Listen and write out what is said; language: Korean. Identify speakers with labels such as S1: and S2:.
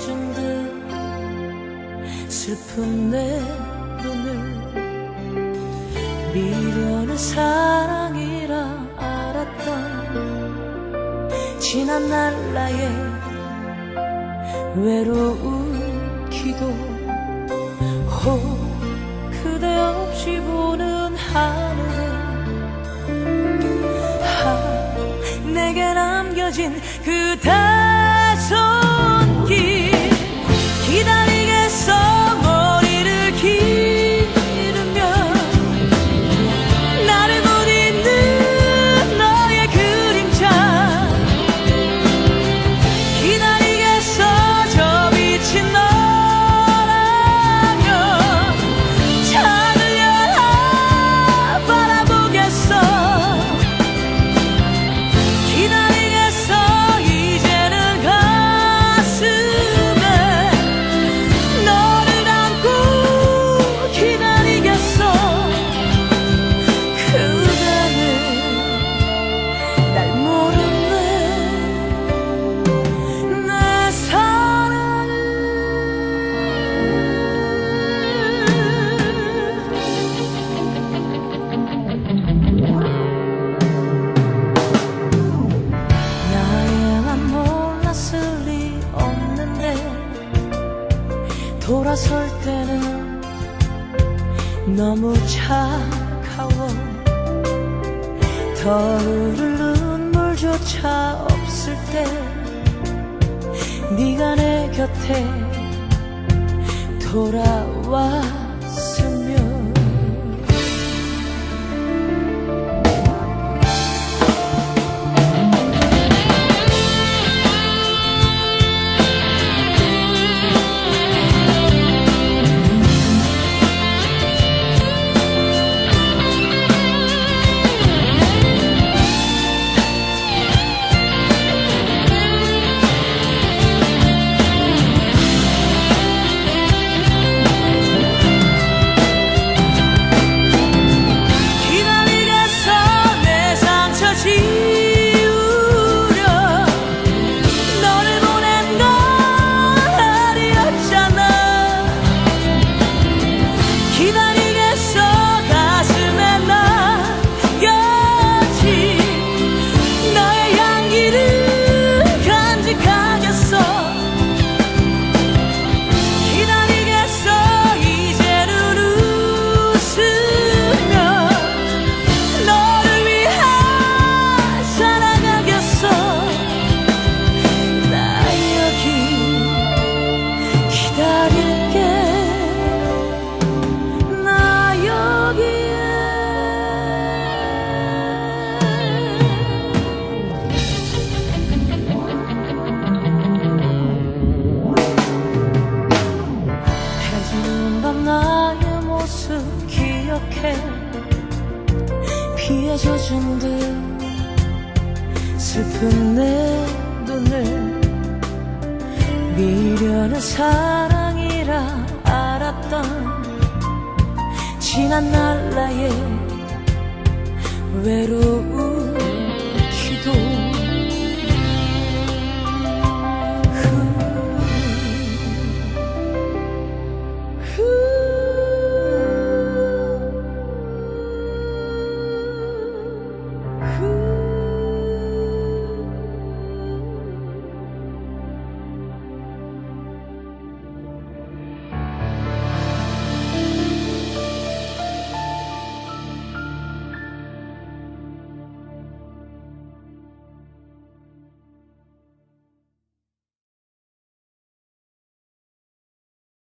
S1: 젖은 듯 슬픈 내 눈을 미련은 사랑이라 알았던 지난 날 나의 외로운 기도 그대 없이 보는 하늘에 내게 남겨진 그대 손길 기다리겠어 머리를 기르며 나를 못 잊는 너의 그림자 기다리겠어 저 빛인 너라면 창을 열어 바라보겠어 기다리겠어 이제는 가슴에 너를 안고 기다리겠어 그대는 날 모르네 내 사랑을 나에만 몰랐을 리 없는데 돌아설 때는 너무 차가워 더 흐를 눈물조차 없을 때 네가 내 곁에 돌아왔으면 기다리겠어 내 상처 지우려 너를 보낸 건 아니었잖아 기다리겠어 가슴에 남겨진 너의 향기를 간직하겠어 기다리겠어 이제는 웃으며 너를 위해 살아가겠어 나 여기 기다릴게 나 여기에 해지는 밤 나의 모습 기억해 피에 젖은 듯 슬픈 내 눈을 미련은 사랑이라 알았던 지난 날 나의 외로운